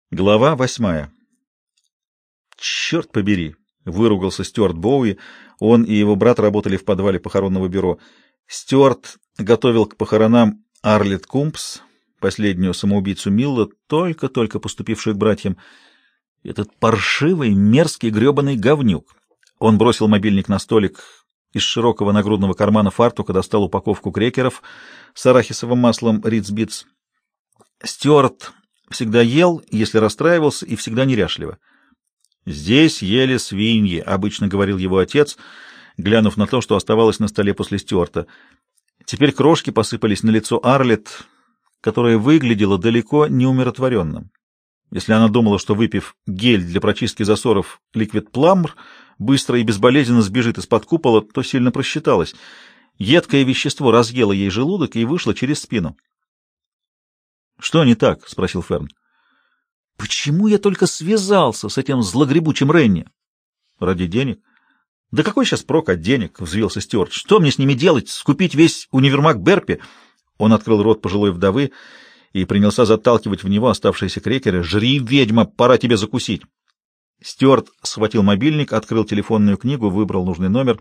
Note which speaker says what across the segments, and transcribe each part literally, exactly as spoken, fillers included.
Speaker 1: Глава восьмая. «Черт побери!» — выругался Стюарт Боуи. Он и его брат работали в подвале похоронного бюро. Стюарт готовил к похоронам Арлет Кумпс, последнюю самоубийцу Милла, только-только поступившую к братьям. Этот паршивый, мерзкий, гребаный говнюк. Он бросил мобильник на столик, из широкого нагрудного кармана фартука достал упаковку крекеров с арахисовым маслом Ritz Bits. Стюарт всегда ел, если расстраивался, и всегда неряшливо. «Здесь ели свиньи», — обычно говорил его отец, глянув на то, что оставалось на столе после Стюарта. Теперь крошки посыпались на лицо Арлет, которое выглядело далеко не умиротворенным. Если она думала, что, выпив гель для прочистки засоров Liquid Plumr, быстро и безболезненно сбежит из-под купола, то сильно просчиталась. Едкое вещество разъело ей желудок и вышло через спину. «Что не так?» — спросил Ферн. «Почему я только связался с этим злогребучим Ренни?» «Ради денег?» «Да какой сейчас прок от денег?» — взвился Стюарт. «Что мне с ними делать? Скупить весь универмаг Берпи?» Он открыл рот пожилой вдовы и принялся заталкивать в него оставшиеся крекеры. «Жри, ведьма, пора тебе закусить!» Стюарт схватил мобильник, открыл телефонную книгу, выбрал нужный номер.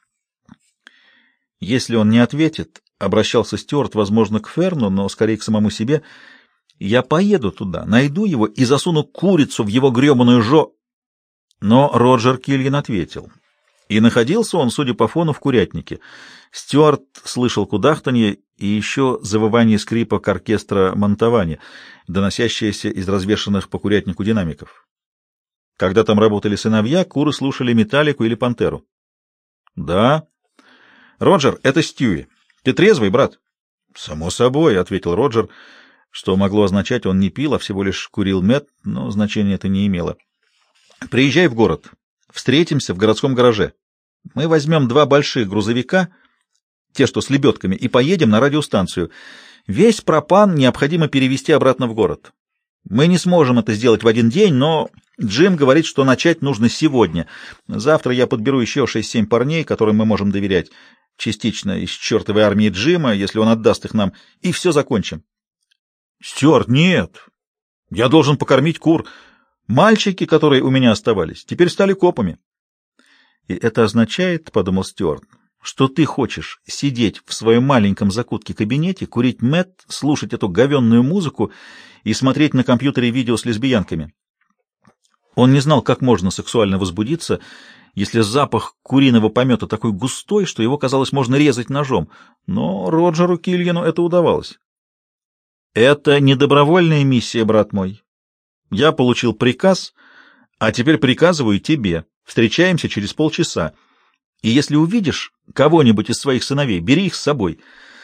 Speaker 1: Если он не ответит, обращался Стюарт, возможно, к Ферну, но скорее к самому себе, я поеду туда, найду его и засуну курицу в его гребаную жо... Но Роджер Киллиан ответил. И находился он, судя по фону, в курятнике. Стюарт слышал кудахтанье и еще завывание скрипок оркестра Монтавани, доносящееся из развешанных по курятнику динамиков. Когда там работали сыновья, куры слушали Металлику или Пантеру. — Да. — Роджер, это Стьюи. Ты трезвый, брат? — Само собой, — ответил Роджер, что могло означать, он не пил, а всего лишь курил мед, но значения это не имело. — Приезжай в город. Встретимся в городском гараже. Мы возьмем два больших грузовика, те, что с лебедками, и поедем на радиостанцию. Весь пропан необходимо перевезти обратно в город. Мы не сможем это сделать в один день, но Джим говорит, что начать нужно сегодня. Завтра я подберу еще шесть-семь парней, которым мы можем доверять, частично из чертовой армии Джима, если он отдаст их нам, и все закончим. — Стюарт, нет. Я должен покормить кур. Мальчики, которые у меня оставались, теперь стали копами. — И это означает, — подумал Стюарт, — что ты хочешь сидеть в своем маленьком закутке-кабинете, курить мед, слушать эту говенную музыку и смотреть на компьютере видео с лесбиянками. Он не знал, как можно сексуально возбудиться, если запах куриного помета такой густой, что его, казалось, можно резать ножом, но Роджеру Киллиану это удавалось. — Это не добровольная миссия, брат мой. Я получил приказ, а теперь приказываю тебе. Встречаемся через полчаса. И если увидишь кого-нибудь из своих сыновей, бери их с собой.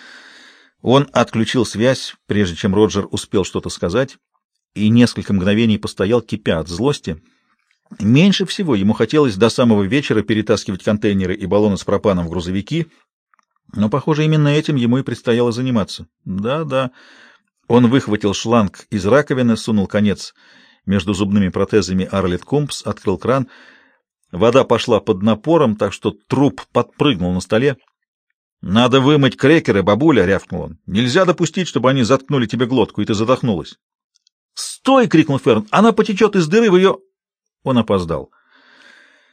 Speaker 1: Он отключил связь, прежде чем Роджер успел что-то сказать, и несколько мгновений постоял, кипя от злости. Меньше всего ему хотелось до самого вечера перетаскивать контейнеры и баллоны с пропаном в грузовики, но, похоже, именно этим ему и предстояло заниматься. Да-да. Он выхватил шланг из раковины, сунул конец между зубными протезами Арлет Кумпс, открыл кран. Вода пошла под напором, так что труп подпрыгнул на столе. — Надо вымыть крекеры, бабуля, — рявкнул он. — Нельзя допустить, чтобы они заткнули тебе глотку, и ты задохнулась. — Стой! — крикнул Ферн. — Она потечет из дыры в ее... Он опоздал.